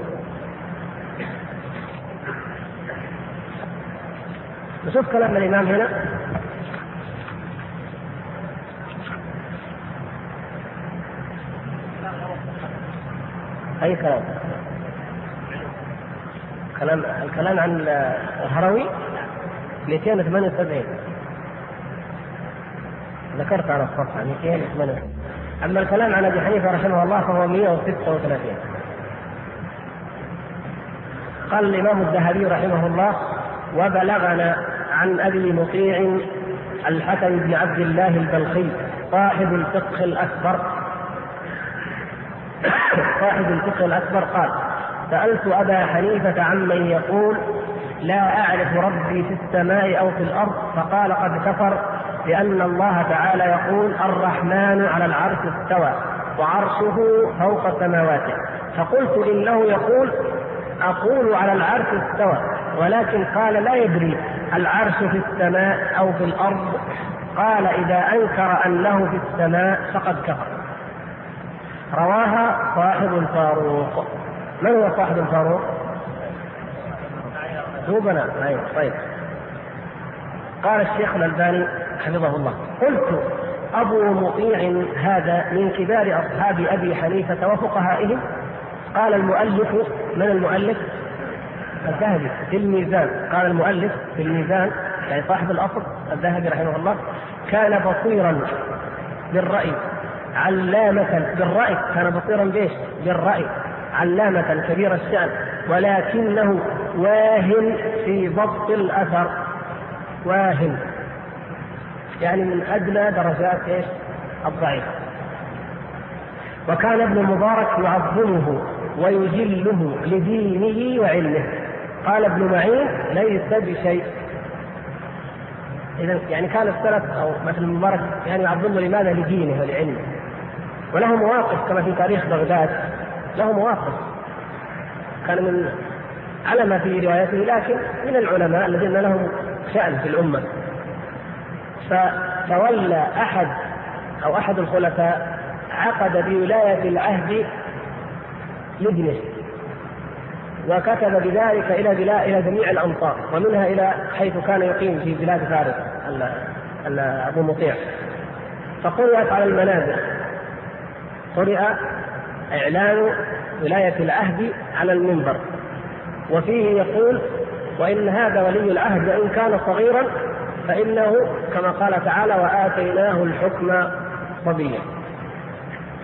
نشوف كلام الإمام هنا. أي كلام؟ الكلام عن الهروي 278 ذكرت على الصفحة 278. أما الكلام عن أبي حنيفة رحمه الله فهو 136. قال الإمام الذهبي رحمه الله وبلغنا عن أبي مطيع الحسن بن عبد الله البلخي صاحب الفقه الأكبر قال سألت أبا حنيفة عمن يقول لا أعرف ربي في السماء أو في الأرض، فقال قد كفر، لأن الله تعالى يقول الرحمن على العرش استوى وعرشه فوق سماواته. فقلت إنه يقول أقول على العرش استوى، ولكن قال لا يدري العرش في السماء أو في الأرض. قال إذا أنكر أنه في السماء فقد كفر. رواها صاحب الفاروق. من هو صاحب الفاروق؟ دوبنا. أيوة. طيب. قال الشيخ الألباني حفظه الله قلت أبو مطيع هذا من كبار أصحاب أبي حنيفة وفقهائهم. قال المؤلف، من المؤلف؟ الذهبي في الميزان. قال المؤلف في الميزان يعني صاحب الأصل الذهبي رحمه الله كان بصيرا بالرأي علامة بالرأي، كان بصيرا بإيش؟ بالرأي، علامة كبير الشأن، ولكنه واهن في ضبط الأثر. واهن يعني من أدنى درجات إيش؟ الضعيف. وكان ابن المبارك يعظمه ويجله لدينه وعلمه. قال ابن معين ليس بشيء. إذن يعني كان السلف أو مثل المبارك يعني يعظمه لماذا؟ لدينه ولعلمه. وله مواقف كما في تاريخ بغداد، له مواقف كان من على ما في روايته، لكن من العلماء الذين لهم شأن في الأمة. فتولى أحد الخلفاء عقد بولاية العهد لابنه، وكتب بذلك إلى جميع الأمصار ومنها إلى حيث كان يقيم في بلاد فارس أبو مطيع. فقرأت على المنازل، قرئ إعلان ولاية العهد على المنبر، وفيه يقول وإن هذا ولي العهد وإن كان صغيرا فإنه كما قال تعالى وآتيناه الحكم صبيا.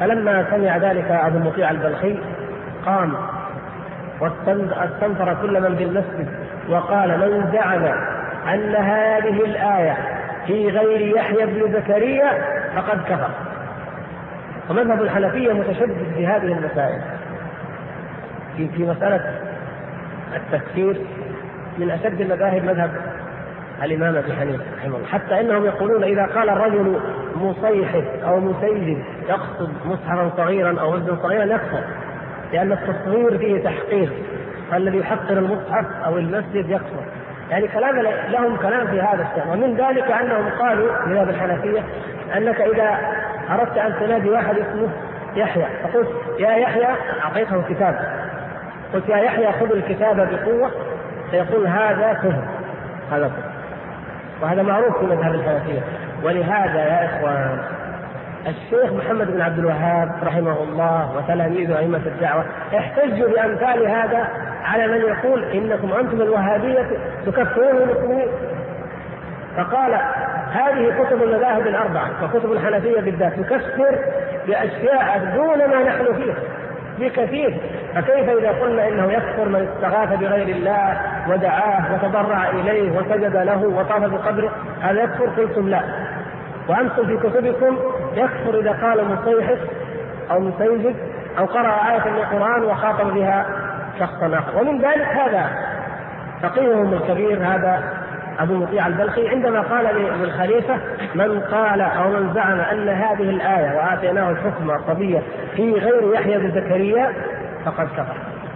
فلما سمع ذلك أبو مطيع البلخي قام واستنفر كل من بالمسجد وقال: من زعم أن هذه الآية في غير يحيى بن زكريا فقد كفر. ومذهب الحنفية متشدد في هذه المسائل، في مسألة التكفير من أشد المذاهب مذهب الإمام أبي حنيفة رحمه الله، حتى إنهم يقولون إذا قال الرجل مصيحف أو مسيجد يقصد مصحفا صغيرا أو وزنا صغيرا يكفر، لأن التصوير فيه تحقير، الذي يحقر المصحف أو المسجد يكفر. يعني كلام لهم كلام في هذا الشأن. ومن ذلك أنهم قالوا مذهب الحنفية أنك إذا أردت أن تنادي واحد اسمه يحيى فقلت: يا يحيى، أعطيته كتاب، قلت: يا يحيى خذ الكتاب بقوة، فيقول هذا كفر، هذا كفر. وهذا معروف في مذهب الحنفية. ولهذا يا إخوان الشيخ محمد بن عبد الوهاب رحمه الله وتلاميذه أئمة الدعوة احتجوا بأمثال هذا على من يقول إنكم أنتم الوهابية تكفرون المسلمين، فقال: هذه كتب المذاهب الأربعة وكتب الحنفية بالذات تكفر بأشياء دون ما نحن فيه بكثير، فكيف إذا قلنا إنه يكفر من استغاث بغير الله ودعاه وتضرع إليه وسجد له وطاف بقبره، هذا يكفر؟ قلتم لا. وأنتم في كتبكم يكفر إذا قال مصيحف أو مسيجد أو قرأ آية من القرآن وخاطب بها شخصا آخر. ومن ذلك هذا فقيههم الكبير هذا أبو مطيع البلخي عندما قال للخليفة: من قال أو من زعم أن هذه الآية وآتيناه الحكم الطبية في غير يحيى بن زكريا فقد كفر.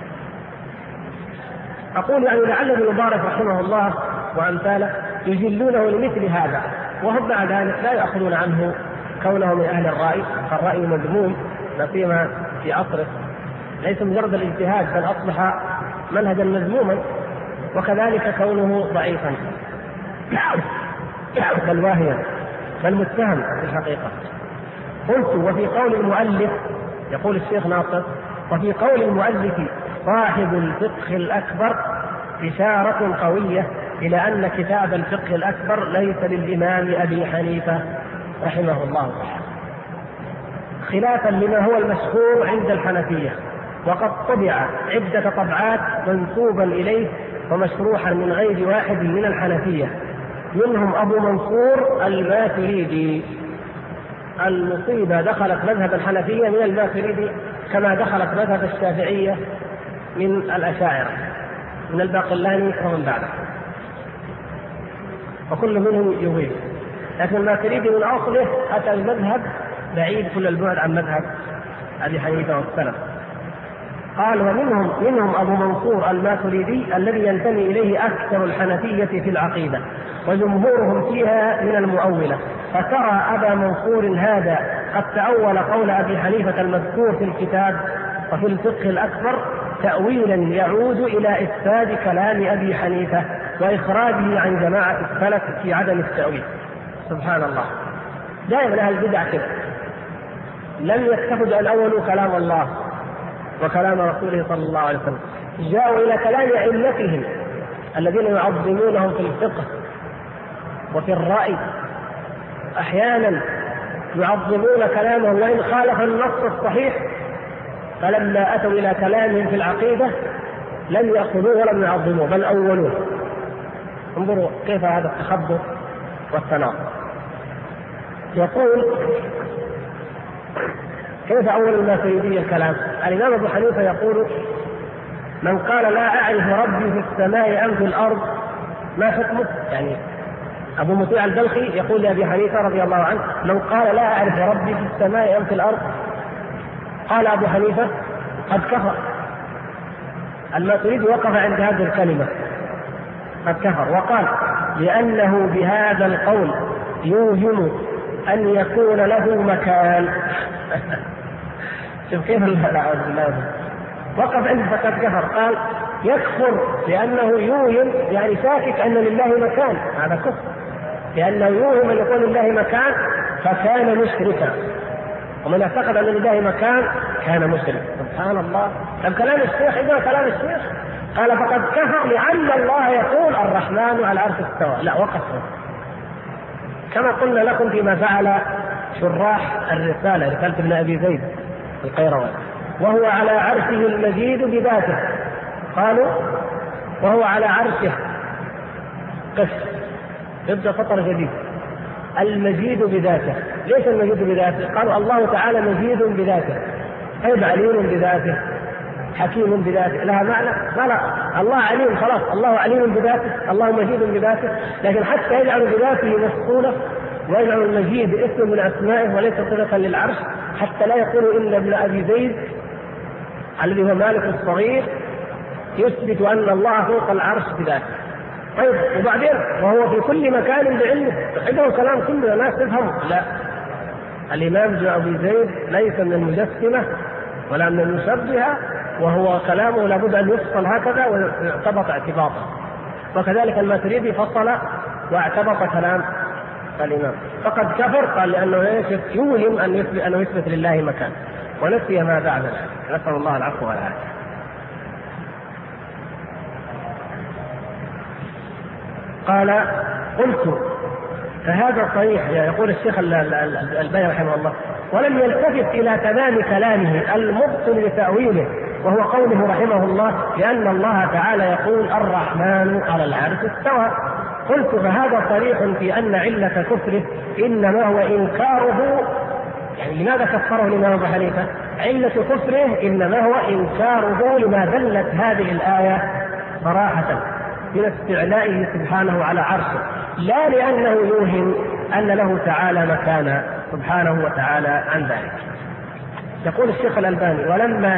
أقول يعني لعل ابن مبارك رحمه الله وأمثاله يجلونه لمثل هذا، وهم مع ذلك لا يأخذون عنه كونه من أهل الرأي، فالرأي مذموم لا سيما في عصره، ليس مجرد الاجتهاد بل أصبح منهجا مذموما، وكذلك كونه ضعيفا بل واهيا بل متهم في الحقيقة. قلت: وفي قول المؤلف، يقول الشيخ ناصر: وفي قول المؤلف صاحب الفقه الأكبر إشارة قوية إلى أن كتاب الفقه الأكبر ليس للإمام أبي حنيفة رحمه الله تعالى، خلافا لما هو المشهور عند الحنفية، وقد طبع عدة طبعات منسوبا إليه ومشروحا من غير واحد من الحنفية، منهم أبو منصور الماتريدي. المصيبة دخلت مذهب الحنفية من الماتريدي كما دخلت مذهب الشافعية من الأشاعرة، من الباقلاني ومن بعده، وكل منهم يغيب. لكن الماتريدي من أصله أتى المذهب بعيد كل البعد عن مذهب أبي حنيفة والسلف. قال: ومنهم أبو منصور الماتريدي الذي ينتمي إليه أكثر الحنفية في العقيدة، وجمهورهم فيها من المؤولة. فترى أبا منصور هذا قد تأول قول أبي حنيفة المذكور في الكتاب وفي الفقه الأكبر تأويلا يعود إلى إفساد كلام أبي حنيفة وإخراجه عن جماعة السلف في عدم التأويل. سبحان الله، دائما أهل البدع كده لم يكتفوا أن أولوا كلام الله وكلام رسوله صلى الله عليه وسلم، جاءوا إلى كلام علتهم الذين يعظمونهم في الفقه وفي الرأي، أحيانا يعظمون كلامهم وإن خالف النص الصحيح، فلما أتوا إلى كلامهم في العقيدة لم يأخذوه ولم يعظموه بل أولوه. انظروا كيف هذا التخبط والتناقض. يقول: كيف أول الماتريدي الكلام؟ الإمام أبو حنيفة يقول: من قال لا أعرف ربي في السماء أم في الأرض ما حكمه؟ يعني أبو مطيع البلخي يقول لأبي حنيفة رضي الله عنه: من قال لا أعرف ربي في السماء أم في الأرض، قال أبو حنيفة: قد كفر. الماتريدي وقف عند هذه الكلمة قد كفر، وقال: لأنه بهذا القول يوهم أن يكون له مكان. شوف كيف وقف عند فقد كفر، قال يكفر لأنه يوهم، يعني شاكك أن لله مكان، هذا كفر، لأنه يوهم أن يكون لله مكان فكان مشركا، ومن اعتقد أن لله مكان كان مشرك. سبحان الله. طب كلام الشيخ إذا كلام الشيخ قال فقد كفر لأن الله يقول الرحمن على العرش استوى، لا وقف كما قلنا لكم فيما فعل شراح الرسالة، رسالة ابن أبي زيد القيرواني: وهو على عرشه المجيد بذاته. قالوا وهو على عرشه، قف يبدأ سطر جديد، المجيد بذاته. ليس المجيد بذاته؟ قالوا الله تعالى مجيد بذاته، طيب عليم بذاته، حكيم بذاته، لها معنى؟ لا، الله عليم خلاص، الله عليم بذاته، الله مجيد بذاته، لكن حتى يجعل بذاته مفصولة ويجعل المجيد اسم من أسمائه وليس صفة للعرش، حتى لا يقول إن ابن أبي زيد الذي هو مالك الصغير يثبت أن الله فوق العرش بذاته. طيب وبعدين وهو في كل مكان بعلمه، عنده كلام كل الناس تفهمه. لا، الإمام ابن أبي زيد ليس من المجسمة ولا من المشبهة، وهو كلامه لابد أن يفصل هكذا ويعتبط اعتباطا. وكذلك الماتريدي فصل واعتبط كلام الإمام، فقد كفر، قال لأنه يوهم أنه يثبت لله مكان ونسي ما بعد ذلك. نسأل الله العفو والعافية. قال قلت فهذا صحيح، يقول الشيخ الألباني رحمه الله، ولم يلتفت إلى تمام كلامه المبطل لتأويله، وهو قوله رحمه الله لأن الله تعالى يقول الرحمن على العرش استوى. قلت فهذا صريح في أن علة كفره إنما هو إنكاره، يعني لماذا كفره الإمام أبو حنيفة؟ علة كفره إنما هو إنكاره لما دلت هذه الآية صراحة من استعلائه سبحانه على عرشه، لا لأنه يوهم أن له تعالى مكانا سبحانه وتعالى عن ذلك. يقول الشيخ الألباني ولما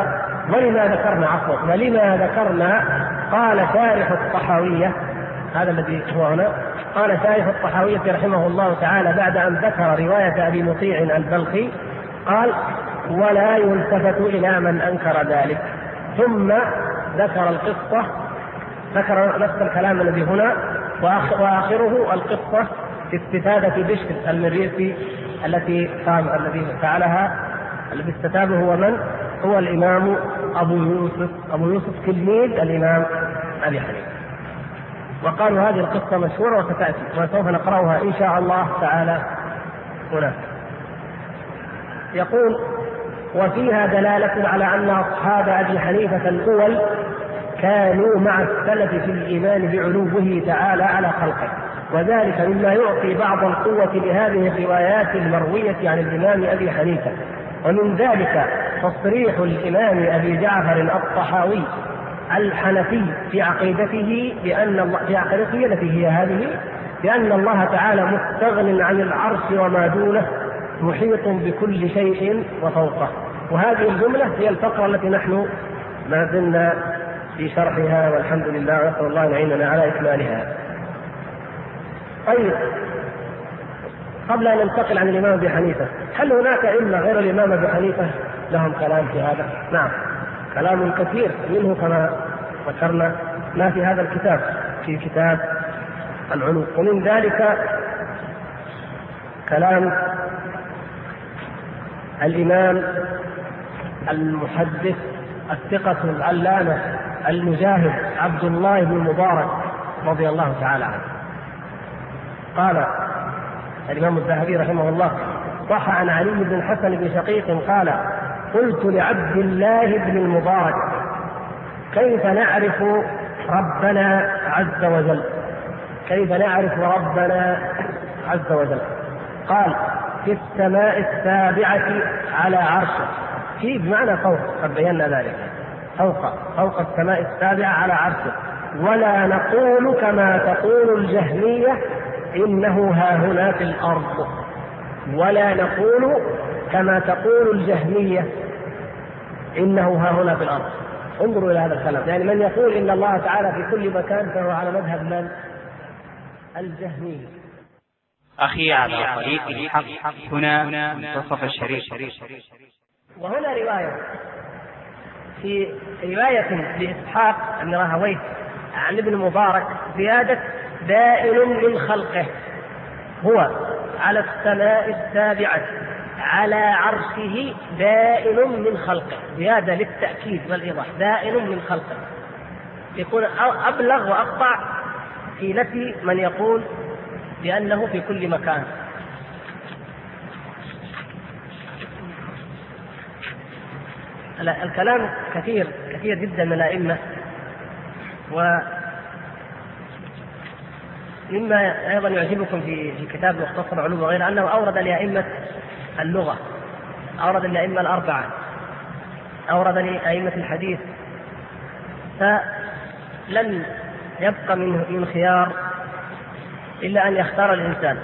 ذكرنا قال شارح الطحاوية، هذا الذي هو هنا، قال شارح الطحاوية رحمه الله تعالى بعد أن ذكر رواية أبي مطيع البلخي قال ولا يلتفت إلى من أنكر ذلك، ثم ذكر القصة، ذكر نفس الكلام الذي هنا، وآخره القصة في استفادة بشر المريسي الذي فعلها، الذي استتابه هو من؟ هو الإمام أبو يوسف تلميذ الإمام أبي حنيفة. وقالوا هذه القصة مشهورة وستأتي وسوف نقرأها إن شاء الله تعالى هنا. يقول وفيها دلالة على أن أصحاب أبي حنيفة الأول كانوا مع السلف في الإيمان بعلوه تعالى على خلقه، وذلك مما يعطي بعض القوة لهذه الروايات المروية عن الإمام أبي حنيفة. ومن ذلك تصريح الإمام أبي جعفر الطحاوي الحنفي في عقيدته التي هي هذه، بأن الله تعالى مستغن عن العرش وما دونه محيط بكل شيء وفوقه. وهذه الجملة هي الفقرة التي نحن ما زلنا في شرحها، والحمد لله، ونسأل الله أن يعيننا على إكمالها. طيب، قبل أن ننتقل عن الإمام أبي حنيفة، هل هناك أئمة غير الإمام أبي حنيفة لهم كلام في هذا؟ نعم، كلام كثير، منه كما ذكرنا ما في هذا الكتاب، في كتاب العلو. ومن ذلك كلام الإمام المحدث الثقة العلامة المجاهد عبد الله بن المبارك رضي الله تعالى عنه. قال الإمام الذهبي رحمه الله صح عن علي بن الحسن بن شقيق قال قلت لعبد الله بن المبارك كيف نعرف ربنا عز وجل؟ كيف نعرف ربنا عز وجل؟ قال في السماء السابعة على عرشه، في بمعنى فوق، قد بينا ذلك، فوق السماء السابعة على عرشه. ولا نقول كما تقول الجهمية إنه ها هنا في الأرض، ولا نقول كما تقول الجهمية إنه ها هنا في الأرض. انظروا إلى هذا الكلام، يعني من يقول إن الله تعالى في كل مكان فهو على مذهب من؟ الجهمية. أخي على طريق الحق، هنا منتصف الشريف. وهنا رواية لإسحاق بن راهويه عن ابن مبارك زيادة دائم من خلقه، هو على السماء السابعة على عرشه دائم من خلقه، زيادة للتأكيد والإيضاح، دائم من خلقه، يكون أبلغ وأقطع في نفي من يقول بأنه في كل مكان. الكلام كثير جدا من الأئمة، ومما أيضا يعجبكم في كتاب مختصر علوم وغيره أنه أورد لأئمة اللغة، أورد الأئمة الأربعة، أورد لأئمة الحديث، فلم يبقى من خيار إلا أن يختار الإنسان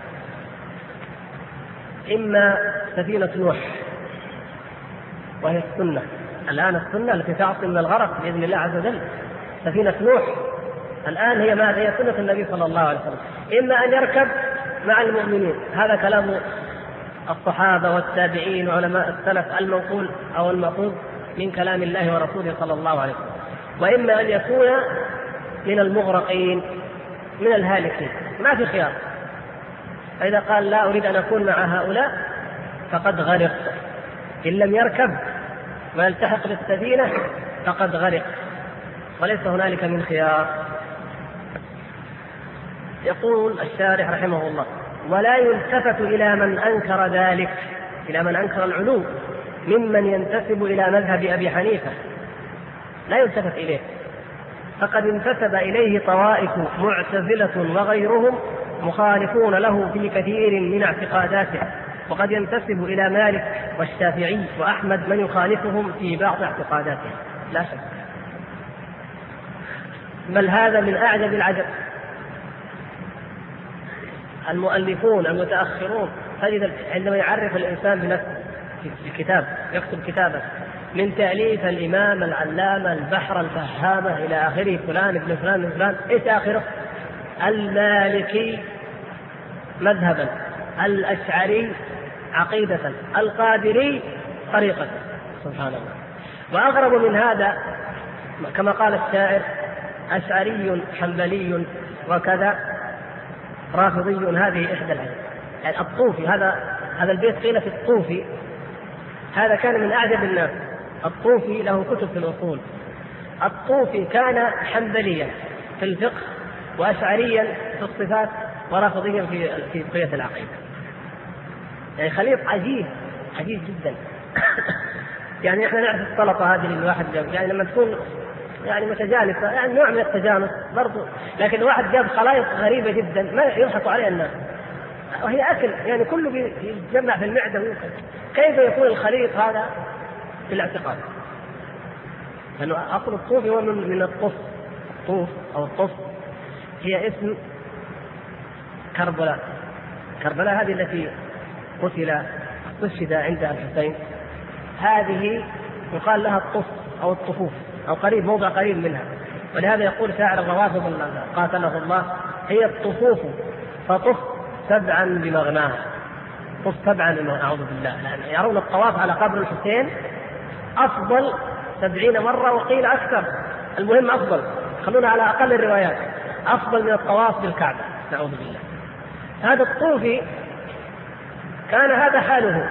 إما سفينة نوح وهي السنة، الآن السنة التي تعصم من الغرق بإذن الله عز وجل، سفينة نوح الآن هي ماذا؟ هي سنة النبي صلى الله عليه وسلم، إما أن يركب مع المؤمنين، هذا كلام الصحابة والتابعين وعلماء السلف المنقول أو المأخوذ من كلام الله ورسوله صلى الله عليه وسلم، وإما أن يكون من المغرقين من الهالكين، ما في خيار. فإذا قال لا أريد أن أكون مع هؤلاء فقد غرق، إن لم يركب ويلتحق بالسفينة فقد غرق، وليس هنالك من خيار. يقول الشارح رحمه الله: ولا يلتفت إلى من أنكر ذلك، إلى من أنكر العلو ممن ينتسب إلى مذهب أبي حنيفة، لا يلتفت إليه، فقد انتسب إليه طوائف معتزلة وغيرهم مخالفون له في كثير من اعتقاداته، وقد ينتسب إلى مالك والشافعي وأحمد من يخالفهم في بعض اعتقاداته، لا شك، بل هذا من أعجب العجب. المؤلفون المتأخرون تجد عندما يعرف الإنسان بنفسه في الكتاب، يكتب كتابا من تأليف الإمام العلامة البحر الفهامة إلى آخره، فلان ابن فلان ابن فلان، إيش آخره؟ المالكي مذهبا، الأشعري عقيدة، القادري طريقة، سبحان الله. وأغرب من هذا كما قال الشاعر: أشعري حنبلي وكذا رافضي، هذه إحدى العجب. يعني الطوفي، هذا البيت قيل في الطوفي، هذا كان من أعجب الناس. الطوفي له كتب في الأصول، الطوفي كان حنبليا في الفقه وأشعريا في الصفات ورافضيا في بقية العقيدة. يعني خليط عجيب جدا. يعني احنا نعرف السلطة هذه الواحد، يعني لما تكون يعني متجانسة، يعني نوع من التجانس برضو، لكن الواحد جاب خلائط غريبة جدا ما يضحك عليها الناس، وهي أكل، يعني كله بيتجمع في المعدة ويأكل. كيف يكون الخليط هذا في الاعتقاد؟ لأنه أصل الطوف هو من الطف، الطوف أو الطف هي اسم كربلاء. كربلاء هذه التي استشهد عندها الحسين، هذه يقال لها الطف أو الطفوف أو قريب، موضع قريب منها. ولهذا يقول شاعر الروافض قاتله الله: هي الطفوف فطف سبعا بمغناها، طف سبعا بمغناها، أعوذ بالله. يعني يرون الطواف على قبر الحسين أفضل 70 مرة وقيل أكثر، المهم أفضل، خلونا على أقل الروايات، أفضل من الطواف بالكعبة، نعوذ بالله. هذا الطوفي كان هذا حاله،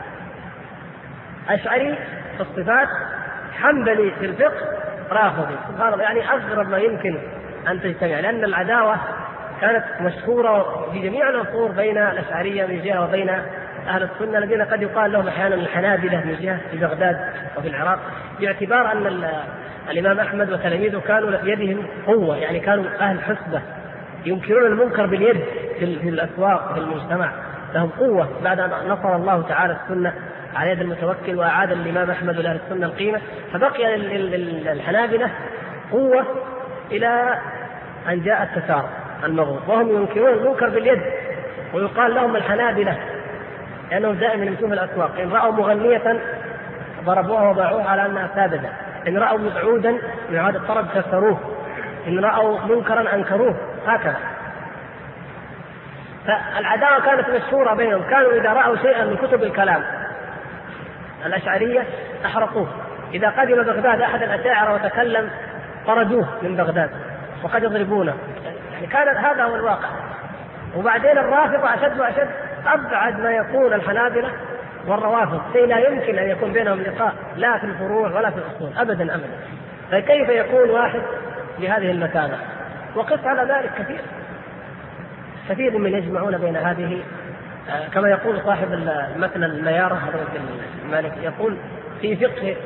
أشعري في الصفات، حنبلي في الفقه، رافضي، سبحان الله. يعني أغرب ما يمكن أن تجتمع، لأن العداوة كانت مشهورة في جميع العصور بين الأشعرية من جهة وبين أهل السنة الذين قد يقال لهم أحيانا الحنابلة من جهة في بغداد وفي العراق، باعتبار أن الإمام أحمد وتلاميذه كانوا بيدهم قوة، يعني كانوا أهل حسبة ينكرون المنكر باليد في الأسواق في المجتمع، لهم قوة بعد أن نصر الله تعالى السنة على يد المتوكل وأعاد الإمام أحمد لأهل السنة القيمة. فبقي الحنابلة قوة إلى أن جاء التتار المغرب، وهم ينكرون المنكر باليد، ويقال لهم الحنابلة لأنهم دائما يمشون في الأسواق، إن رأوا مغنية ضربوها وباعوها على أنها سابدة، إن رأوا عودا من عاد الطرب كسروه، إن رأوا منكرا أنكروه، هكذا. فالعداوة كانت مشهورة بينهم، كانوا إذا رأوا شيئا من كتب الكلام الأشعرية أحرقوه، إذا قدم بغداد أحد الأشاعرة وتكلم طردوه من بغداد وقد يضربونه. يعني كان هذا هو الواقع. وبعدين الرافضة أشد وأشد، أبعد ما يكون الحنابلة والروافض، شيء لا يمكن أن يكون بينهم لقاء، لا في الفروع ولا في الأصول أبدا أبدا. فكيف يكون واحد بهذه المكانة؟ وقف على ذلك كثير من يجمعون بين هذه، كما يقول صاحب مثل الميارة المالك، يقول في فقه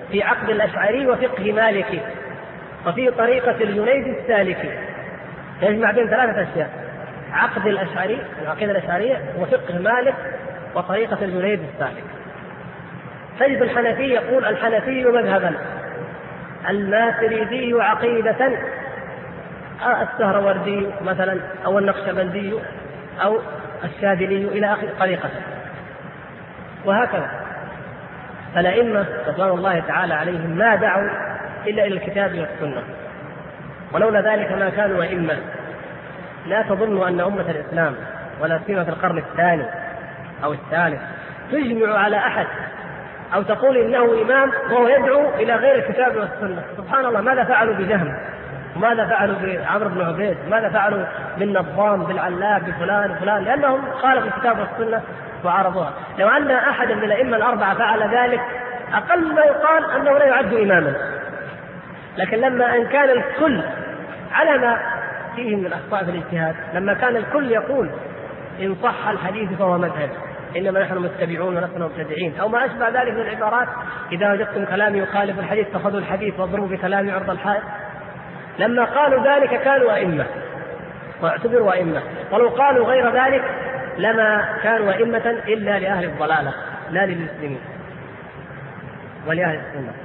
في عقد الأشعري وفقه مالكي، وفي طريقة الجنيد السالكي، يجمع بين ثلاثة أشياء: عقد الأشعري العقيدة الأشعرية، وفقه مالك، وطريقة الجنيد السالك. تجد الحنفي يقول: الحنفي مذهبا، الماتريدي عقيدة، السهروردي مثلا أو النقشبندي أو الشاذلي إلى آخر طريقة، وهكذا. فالأئمة رضوان الله تعالى عليهم ما دعوا إلا إلى الكتاب والسنة، ولولا ذلك ما كانوا أئمة. لا تظنوا أن أمة الإسلام ولا سيما في القرن الثاني أو الثالث تجمع على أحد أو تقول إنه إمام وهو يدعو إلى غير الكتاب والسنة. سبحان الله، ماذا فعلوا بجهم؟ وماذا فعلوا بعمرو بن عبيد؟ ماذا فعلوا بالنظام، بالعلاق، بفلان وفلان؟ لأنهم خالفوا الكتاب والسنة وعارضوها. لو أن أحدا من الأئمة الأربعة فعل ذلك أقل ما يقال أنه لا يعد إماما. لكن لما أن كان الكل على ما فيه من الأخطاء في الاجتهاد، لما كان الكل يقول إن صح الحديث فهو مذهب، إنما نحن متبعون ولسنا مبتدعين، أو ما أشبه ذلك من العبارات: إذا وجدتم كلامي يخالف الحديث فخذوا الحديث واضربوا بكلامي عرض الحائط. لما قالوا ذلك كانوا أئمة واعتبروا أئمة، ولو قالوا غير ذلك لما كانوا أئمة إلا لأهل الضلالة لا للمسلمين ولأهل السنة.